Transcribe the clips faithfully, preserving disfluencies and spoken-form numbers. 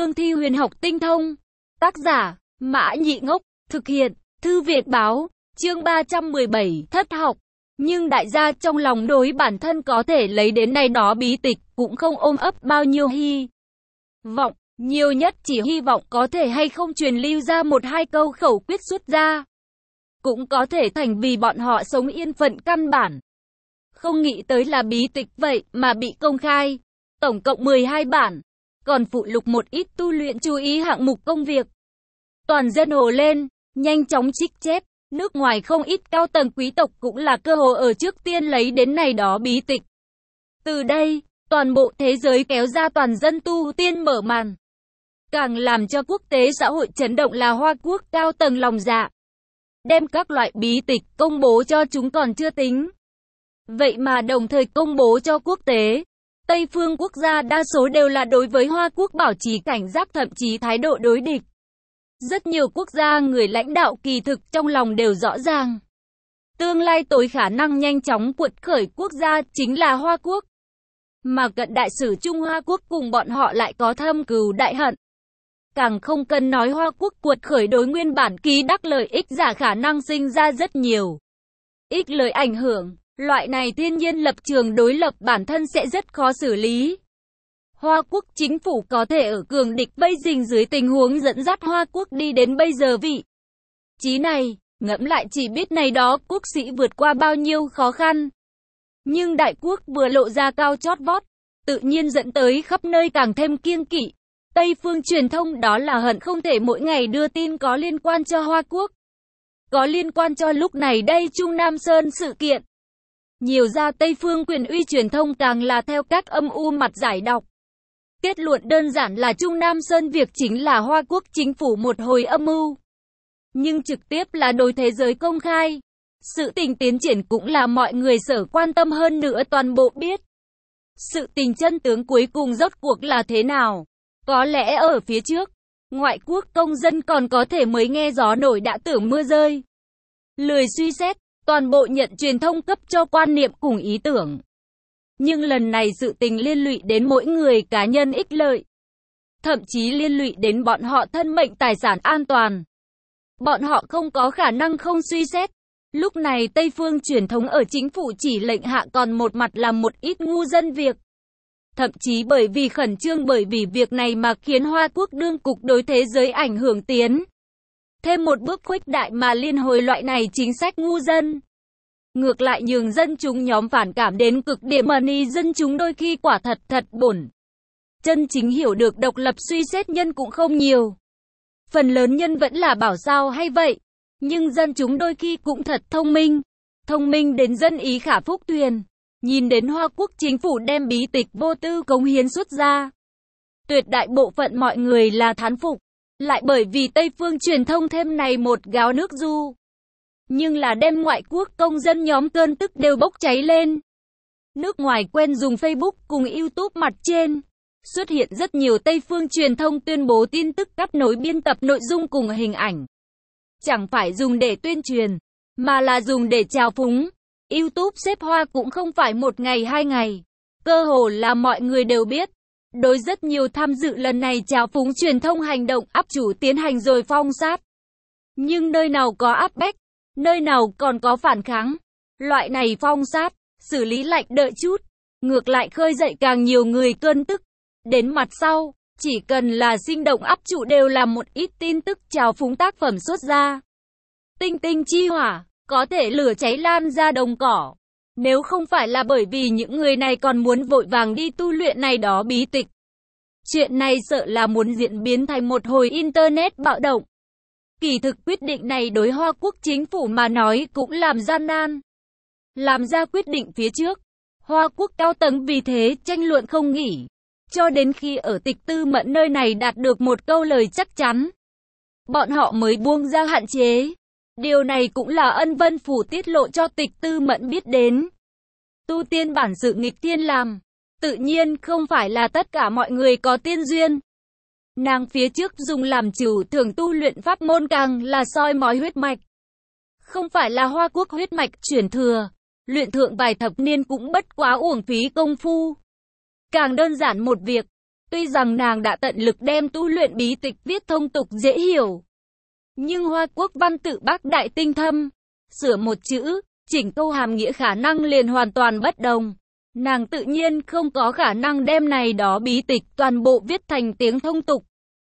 cương thi huyền học tinh thông. Tác giả, Mã Nhị Ngốc, thực hiện, Thư Việt Báo, chương ba trăm mười bảy, thất học. Nhưng đại gia trong lòng đối bản thân có thể lấy đến này đó bí tịch, cũng không ôm ấp bao nhiêu hy vọng, nhiều nhất chỉ hy vọng có thể hay không truyền lưu ra một hai câu khẩu quyết xuất ra. Cũng có thể thành vì bọn họ sống yên phận căn bản. Không nghĩ tới là bí tịch vậy mà bị công khai. Tổng cộng mười hai bản, còn phụ lục một ít tu luyện chú ý hạng mục công việc. Toàn dân ồ lên, nhanh chóng trích chép, nước ngoài không ít cao tầng quý tộc cũng là cơ hội ở trước tiên lấy đến này đó bí tịch. Từ đây, toàn bộ thế giới kéo ra toàn dân tu tiên mở màn. Càng làm cho quốc tế xã hội chấn động là Hoa Quốc cao tầng lòng dạ. Đem các loại bí tịch công bố cho chúng còn chưa tính. Vậy mà đồng thời công bố cho quốc tế. Tây phương quốc gia đa số đều là đối với Hoa Quốc bảo trì cảnh giác, thậm chí thái độ đối địch. Rất nhiều quốc gia người lãnh đạo kỳ thực trong lòng đều rõ ràng. Tương lai tối khả năng nhanh chóng cuột khởi quốc gia chính là Hoa Quốc. Mà cận đại sử Trung Hoa Quốc cùng bọn họ lại có thâm cừu đại hận. Càng không cần nói Hoa Quốc cuột khởi đối nguyên bản ký đắc lợi ích giả khả năng sinh ra rất nhiều ích lợi ảnh hưởng. Loại này thiên nhiên lập trường đối lập bản thân sẽ rất khó xử lý. Hoa Quốc chính phủ có thể ở cường địch vây rình dưới tình huống dẫn dắt Hoa Quốc đi đến bây giờ vị trí này, ngẫm lại chỉ biết này đó quốc sĩ vượt qua bao nhiêu khó khăn. Nhưng đại quốc vừa lộ ra cao chót vót, tự nhiên dẫn tới khắp nơi càng thêm kiêng kỵ. Tây phương truyền thông đó là hận không thể mỗi ngày đưa tin có liên quan cho Hoa Quốc. Có liên quan cho lúc này đây Trung Nam Sơn sự kiện. Nhiều ra Tây phương quyền uy truyền thông càng là theo các âm u mặt giải đọc. Kết luận đơn giản là Trung Nam Sơn việc chính là Hoa Quốc chính phủ một hồi âm mưu. Nhưng trực tiếp là đối thế giới công khai. Sự tình tiến triển cũng là mọi người sở quan tâm hơn nữa toàn bộ biết. Sự tình chân tướng cuối cùng rốt cuộc là thế nào? Có lẽ ở phía trước, ngoại quốc công dân còn có thể mới nghe gió nổi đã tưởng mưa rơi. Lười suy xét, toàn bộ nhận truyền thông cấp cho quan niệm cùng ý tưởng. Nhưng lần này sự tình liên lụy đến mỗi người cá nhân ích lợi. Thậm chí liên lụy đến bọn họ thân mệnh tài sản an toàn. Bọn họ không có khả năng không suy xét. Lúc này Tây phương truyền thống ở chính phủ chỉ lệnh hạ còn một mặt làm một ít ngu dân việc. Thậm chí bởi vì khẩn trương bởi vì việc này mà khiến Hoa Quốc đương cục đối thế giới ảnh hưởng tiến. Thêm một bước khuếch đại mà liên hồi loại này chính sách ngu dân. Ngược lại nhường dân chúng nhóm phản cảm đến cực điểm mà ni dân chúng đôi khi quả thật thật bổn. Chân chính hiểu được độc lập suy xét nhân cũng không nhiều. Phần lớn nhân vẫn là bảo sao hay vậy. Nhưng dân chúng đôi khi cũng thật thông minh. Thông minh đến dân ý khả phúc thuyền. Nhìn đến Hoa Quốc chính phủ đem bí tịch vô tư cống hiến xuất ra. Tuyệt đại bộ phận mọi người là thán phục. Lại bởi vì Tây phương truyền thông thêm này một gáo nước du. Nhưng là đem ngoại quốc công dân nhóm cơn tức đều bốc cháy lên. Nước ngoài quen dùng Facebook cùng YouTube mặt trên. Xuất hiện rất nhiều Tây phương truyền thông tuyên bố tin tức cắt nối biên tập nội dung cùng hình ảnh. Chẳng phải dùng để tuyên truyền, mà là dùng để trào phúng. YouTube xếp hoa cũng không phải một ngày hai ngày. Cơ hồ là mọi người đều biết. Đối rất nhiều tham dự lần này trào phúng truyền thông hành động áp chủ tiến hành rồi phong sát. Nhưng nơi nào có áp bách, nơi nào còn có phản kháng. Loại này phong sát, xử lý lạnh đợi chút. Ngược lại khơi dậy càng nhiều người cơn tức. Đến mặt sau, chỉ cần là sinh động áp chủ đều là một ít tin tức trào phúng tác phẩm xuất ra. Tinh tinh chi hỏa, có thể lửa cháy lan ra đồng cỏ. Nếu không phải là bởi vì những người này còn muốn vội vàng đi tu luyện này đó bí tịch. Chuyện này sợ là muốn diễn biến thành một hồi Internet bạo động. Kỳ thực quyết định này đối Hoa Quốc chính phủ mà nói cũng làm gian nan. Làm ra quyết định phía trước, Hoa Quốc cao tầng vì thế tranh luận không nghỉ. Cho đến khi ở Tịch Tư Mẫn nơi này đạt được một câu lời chắc chắn. Bọn họ mới buông ra hạn chế. Điều này cũng là Ân Vân Phủ tiết lộ cho Tịch Tư Mẫn biết đến. Tu tiên bản sự nghịch thiên làm. Tự nhiên không phải là tất cả mọi người có tiên duyên. Nàng phía trước dùng làm chủ thường tu luyện pháp môn càng là soi mói huyết mạch. Không phải là Hoa Quốc huyết mạch chuyển thừa. Luyện thượng vài thập niên cũng bất quá uổng phí công phu. Càng đơn giản một việc. Tuy rằng nàng đã tận lực đem tu luyện bí tịch viết thông tục dễ hiểu, nhưng Hoa Quốc văn tự bác đại tinh thâm, sửa một chữ, chỉnh câu hàm nghĩa khả năng liền hoàn toàn bất đồng. Nàng tự nhiên không có khả năng đem này đó bí tịch toàn bộ viết thành tiếng thông tục.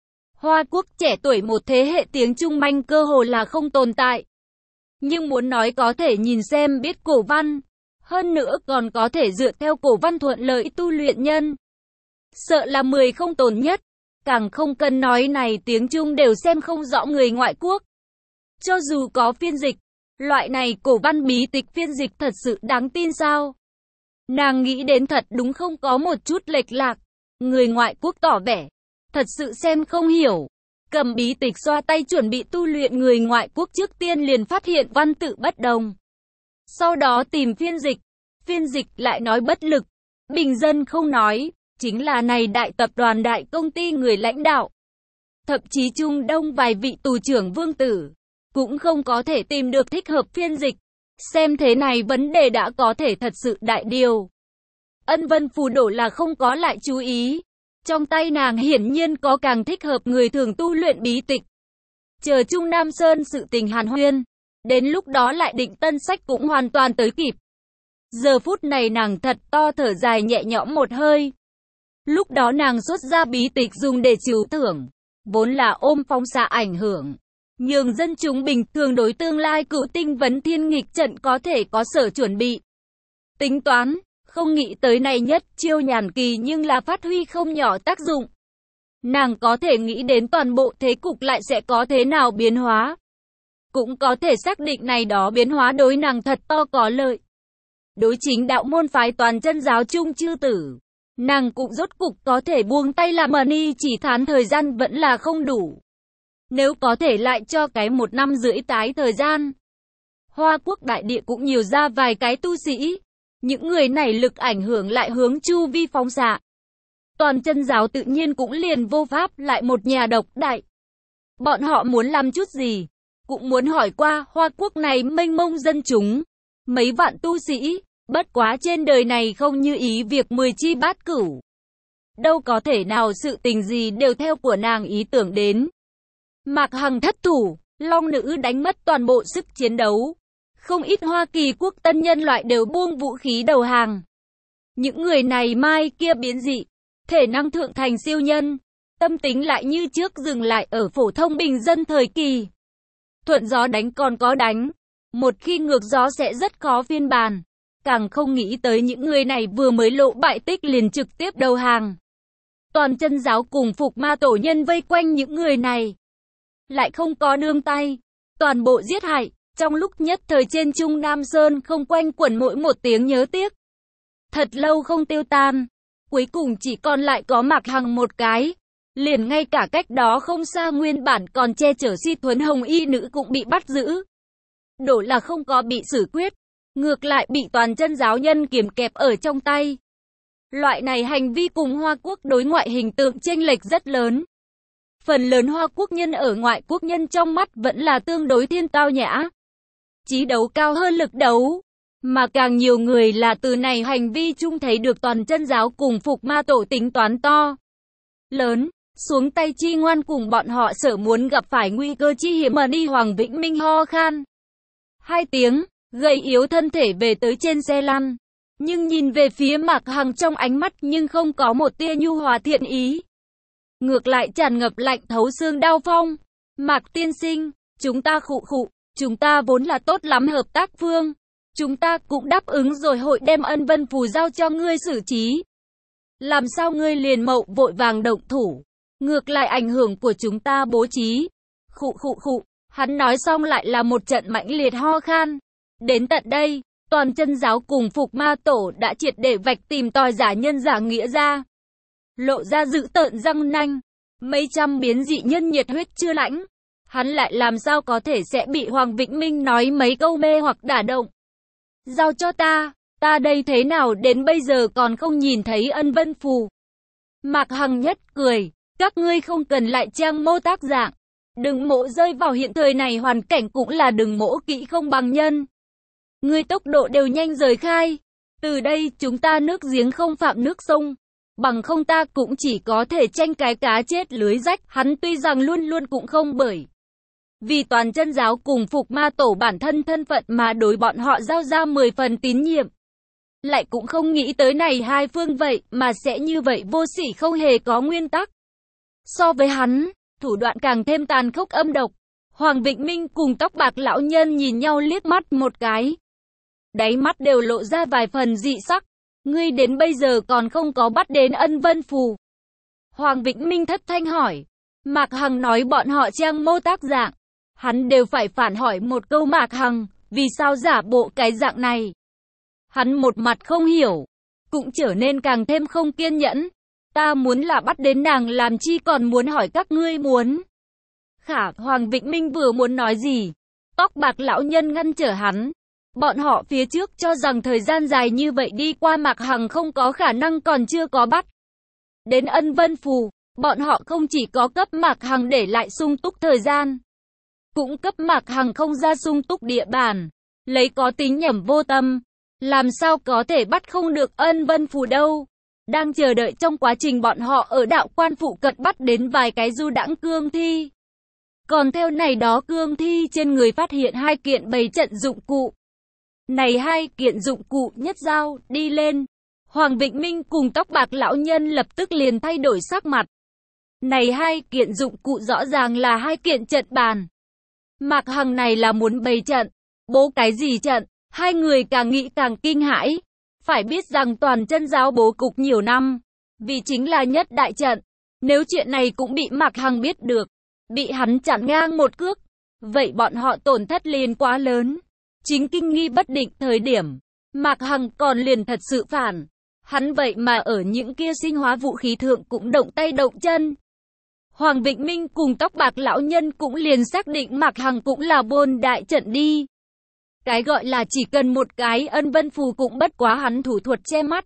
Hoa Quốc trẻ tuổi một thế hệ tiếng Trung manh cơ hồ là không tồn tại. Nhưng muốn nói có thể nhìn xem biết cổ văn, hơn nữa còn có thể dựa theo cổ văn thuận lợi tu luyện nhân, sợ là mười không tồn nhất. Càng không cần nói này tiếng Trung đều xem không rõ người ngoại quốc. Cho dù có phiên dịch, loại này cổ văn bí tịch phiên dịch thật sự đáng tin sao? Nàng nghĩ đến thật đúng không có một chút lệch lạc. Người ngoại quốc tỏ vẻ, thật sự xem không hiểu. Cầm bí tịch xoa tay chuẩn bị tu luyện, người ngoại quốc trước tiên liền phát hiện văn tự bất đồng. Sau đó tìm phiên dịch, phiên dịch lại nói bất lực. Bình dân không nói, chính là này đại tập đoàn đại công ty người lãnh đạo. Thậm chí Trung Đông vài vị tù trưởng vương tử, cũng không có thể tìm được thích hợp phiên dịch. Xem thế này vấn đề đã có thể thật sự đại điều. Ân Vân Phù đổ là không có lại chú ý. Trong tay nàng hiển nhiên có càng thích hợp người thường tu luyện bí tịch. Chờ Trung Nam Sơn sự tình hàn huyên, đến lúc đó lại định tân sách cũng hoàn toàn tới kịp. Giờ phút này nàng thật to thở dài nhẹ nhõm một hơi. Lúc đó nàng xuất ra bí tịch dùng để trừu thưởng, vốn là ôm phóng xạ ảnh hưởng, nhường dân chúng bình thường đối tương lai cựu tinh vấn thiên nghịch trận có thể có sở chuẩn bị. Tính toán, không nghĩ tới này nhất chiêu nhàn kỳ nhưng là phát huy không nhỏ tác dụng. Nàng có thể nghĩ đến toàn bộ thế cục lại sẽ có thế nào biến hóa. Cũng có thể xác định này đó biến hóa đối nàng thật to có lợi. Đối chính đạo môn phái toàn chân giáo chung chư tử, nàng cũng rốt cục có thể buông tay làm ni, chỉ thán thời gian vẫn là không đủ. Nếu có thể lại cho cái một năm rưỡi tái thời gian, Hoa Quốc đại địa cũng nhiều ra vài cái tu sĩ. Những người này lực ảnh hưởng lại hướng chu vi phóng xạ. Toàn chân giáo tự nhiên cũng liền vô pháp lại một nhà độc đại. Bọn họ muốn làm chút gì, cũng muốn hỏi qua Hoa Quốc này mênh mông dân chúng. Mấy vạn tu sĩ, bất quá trên đời này không như ý việc mười chi bát cửu. Đâu có thể nào sự tình gì đều theo của nàng ý tưởng đến. Mạc Hằng thất thủ, Long Nữ đánh mất toàn bộ sức chiến đấu. Không ít Hoa Kỳ quốc tân nhân loại đều buông vũ khí đầu hàng. Những người này mai kia biến dị, thể năng thượng thành siêu nhân, tâm tính lại như trước dừng lại ở phổ thông bình dân thời kỳ. Thuận gió đánh còn có đánh, một khi ngược gió sẽ rất khó phiên bản. Càng không nghĩ tới những người này vừa mới lộ bại tích liền trực tiếp đầu hàng. Toàn chân giáo cùng Phục Ma tổ nhân vây quanh những người này, lại không có nương tay, toàn bộ giết hại. Trong lúc nhất thời trên Trung Nam Sơn không quanh quẩn mỗi một tiếng nhớ tiếc. Thật lâu không tiêu tan. Cuối cùng chỉ còn lại có Mạc Hằng một cái. Liền ngay cả cách đó không xa nguyên bản còn che chở si thuấn hồng y nữ cũng bị bắt giữ. Đổ là không có bị xử quyết. Ngược lại bị toàn chân giáo nhân kiềm kẹp ở trong tay. Loại này hành vi cùng Hoa Quốc đối ngoại hình tượng chênh lệch rất lớn. Phần lớn Hoa Quốc nhân ở ngoại quốc nhân trong mắt vẫn là tương đối thiên tao nhã. Chí đấu cao hơn lực đấu, mà càng nhiều người là từ này hành vi chung thấy được toàn chân giáo cùng Phục Ma tổ tính toán to lớn, xuống tay chi ngoan cùng bọn họ sợ muốn gặp phải nguy cơ chi hiểm. Mà đi Hoàng Vĩnh Minh ho khan hai tiếng, gầy yếu thân thể về tới trên xe lăn, nhưng nhìn về phía Mạc Hằng trong ánh mắt nhưng không có một tia nhu hòa thiện ý, ngược lại tràn ngập lạnh thấu xương đau phong. Mạc tiên sinh, chúng ta khụ khụ. Chúng ta vốn là tốt lắm hợp tác phương. Chúng ta cũng đáp ứng rồi hội đem Ân Vân Phù giao cho ngươi xử trí. Làm sao ngươi liền mậu vội vàng động thủ? Ngược lại ảnh hưởng của chúng ta bố trí. Khụ khụ khụ. Hắn nói xong lại là một trận mãnh liệt ho khan. Đến tận đây, toàn chân giáo cùng Phục Ma tổ đã triệt để vạch tìm tòi giả nhân giả nghĩa ra. Lộ ra dữ tợn răng nanh. Mấy trăm biến dị nhân nhiệt huyết chưa lãnh. Hắn lại làm sao có thể sẽ bị Hoàng Vĩnh Minh nói mấy câu mê hoặc đả động. Giao cho ta, ta đây thế nào đến bây giờ còn không nhìn thấy Ân Vân Phù. Mạc Hằng nhất cười, các ngươi không cần lại trang mô tác dạng. Đừng mộ rơi vào hiện thời này hoàn cảnh cũng là đừng mỗ kỹ không bằng nhân. Ngươi tốc độ đều nhanh rời khai. Từ đây chúng ta nước giếng không phạm nước sông. bằng không ta cũng chỉ có thể tranh cái cá chết lưới rách. Hắn tuy rằng luôn luôn cũng không bởi vì toàn chân giáo cùng phục ma tổ bản thân thân phận mà đối bọn họ giao ra mười phần tín nhiệm. Lại cũng không nghĩ tới này hai phương vậy mà sẽ như vậy vô sỉ không hề có nguyên tắc. So với hắn, thủ đoạn càng thêm tàn khốc âm độc. Hoàng Vĩnh Minh cùng tóc bạc lão nhân nhìn nhau liếc mắt một cái. Đáy mắt đều lộ ra vài phần dị sắc. Ngươi đến bây giờ còn không có bắt đến Ân Vân Phù. Hoàng Vĩnh Minh thất thanh hỏi. Mạc Hằng nói bọn họ trang mô tác dạng. Hắn đều phải phản hỏi một câu Mạc Hằng, vì sao giả bộ cái dạng này? Hắn một mặt không hiểu, cũng trở nên càng thêm không kiên nhẫn. Ta muốn là bắt đến nàng làm chi còn muốn hỏi các ngươi muốn. Khả, Hoàng Vĩnh Minh vừa muốn nói gì, tóc bạc lão nhân ngăn trở hắn. Bọn họ phía trước cho rằng thời gian dài như vậy đi qua Mạc Hằng không có khả năng còn chưa có bắt đến Ân Vân Phù. Bọn họ không chỉ có cấp Mạc Hằng để lại sung túc thời gian, cũng cấp Mạc Hằng không ra sung túc địa bàn, lấy có tính nhẩm vô tâm. Làm sao có thể bắt không được Ân Vân Phù đâu. Đang chờ đợi trong quá trình bọn họ ở đạo quan phụ cận bắt đến vài cái du đãng cương thi. Còn theo này đó cương thi trên người phát hiện hai kiện bày trận dụng cụ. Này hai kiện dụng cụ nhất giao, đi lên. Hoàng Vĩnh Minh cùng tóc bạc lão nhân lập tức liền thay đổi sắc mặt. Này hai kiện dụng cụ rõ ràng là hai kiện trận bàn. Mạc Hằng này là muốn bày trận. Bố cái gì trận? Hai người càng nghĩ càng kinh hãi. Phải biết rằng toàn chân giáo bố cục nhiều năm. Vì chính là nhất đại trận. Nếu chuyện này cũng bị Mạc Hằng biết được, bị hắn chặn ngang một cước, vậy bọn họ tổn thất liền quá lớn. Chính kinh nghi bất định thời điểm, Mạc Hằng còn liền thật sự phản. Hắn vậy mà ở những kia sinh hóa vũ khí thượng cũng động tay động chân. Hoàng Vĩnh Minh cùng tóc bạc lão nhân cũng liền xác định Mạc Hằng cũng là bôn đại trận đi. Cái gọi là chỉ cần một cái Ân Vân Phù cũng bất quá hắn thủ thuật che mắt.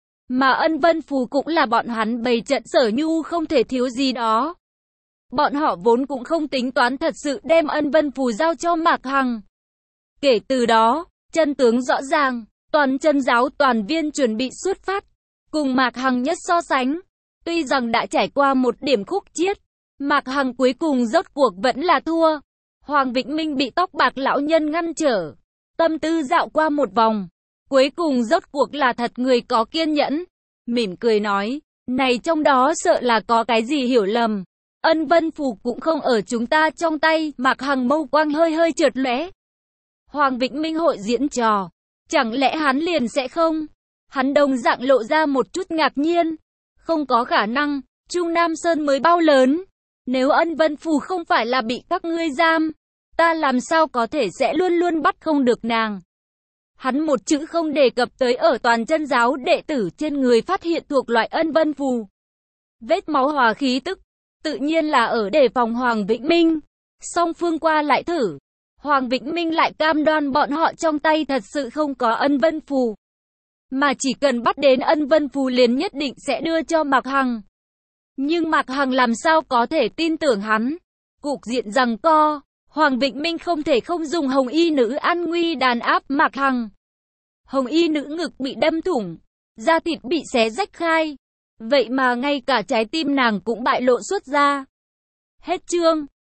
Mà Ân Vân Phù cũng là bọn hắn bày trận Sở Nhu không thể thiếu gì đó. Bọn họ vốn cũng không tính toán thật sự đem Ân Vân Phù giao cho Mạc Hằng. Kể từ đó, chân tướng rõ ràng, toàn chân giáo toàn viên chuẩn bị xuất phát, cùng Mạc Hằng nhất so sánh. Tuy rằng đã trải qua một điểm khúc chiết, Mạc Hằng cuối cùng rốt cuộc vẫn là thua. Hoàng Vĩnh Minh bị tóc bạc lão nhân ngăn trở, tâm tư dạo qua một vòng, cuối cùng rốt cuộc là thật người có kiên nhẫn, mỉm cười nói, này trong đó sợ là có cái gì hiểu lầm. Ân Vân Phù cũng không ở chúng ta trong tay. Mạc Hằng mâu quang hơi hơi trượt lóe. Hoàng Vĩnh Minh hội diễn trò, chẳng lẽ hắn liền sẽ không? Hắn đồng dạng lộ ra một chút ngạc nhiên. Không có khả năng, Trung Nam Sơn mới bao lớn. Nếu Ân Vân Phù không phải là bị các ngươi giam, ta làm sao có thể sẽ luôn luôn bắt không được nàng. Hắn một chữ không đề cập tới ở toàn chân giáo đệ tử trên người phát hiện thuộc loại Ân Vân Phù. Vết máu hòa khí tức, tự nhiên là ở đề phòng Hoàng Vĩnh Minh. Song phương qua lại thử, Hoàng Vĩnh Minh lại cam đoan bọn họ trong tay thật sự không có Ân Vân Phù. Mà chỉ cần bắt đến Ân Vân Phù liền nhất định sẽ đưa cho Mạc Hằng. Nhưng Mạc Hằng làm sao có thể tin tưởng hắn? Cục diện giằng co, Hoàng Vĩnh Minh không thể không dùng hồng y nữ an nguy đàn áp Mạc Hằng. Hồng y nữ ngực bị đâm thủng, da thịt bị xé rách khai. Vậy mà ngay cả trái tim nàng cũng bại lộ xuất ra. Hết chương.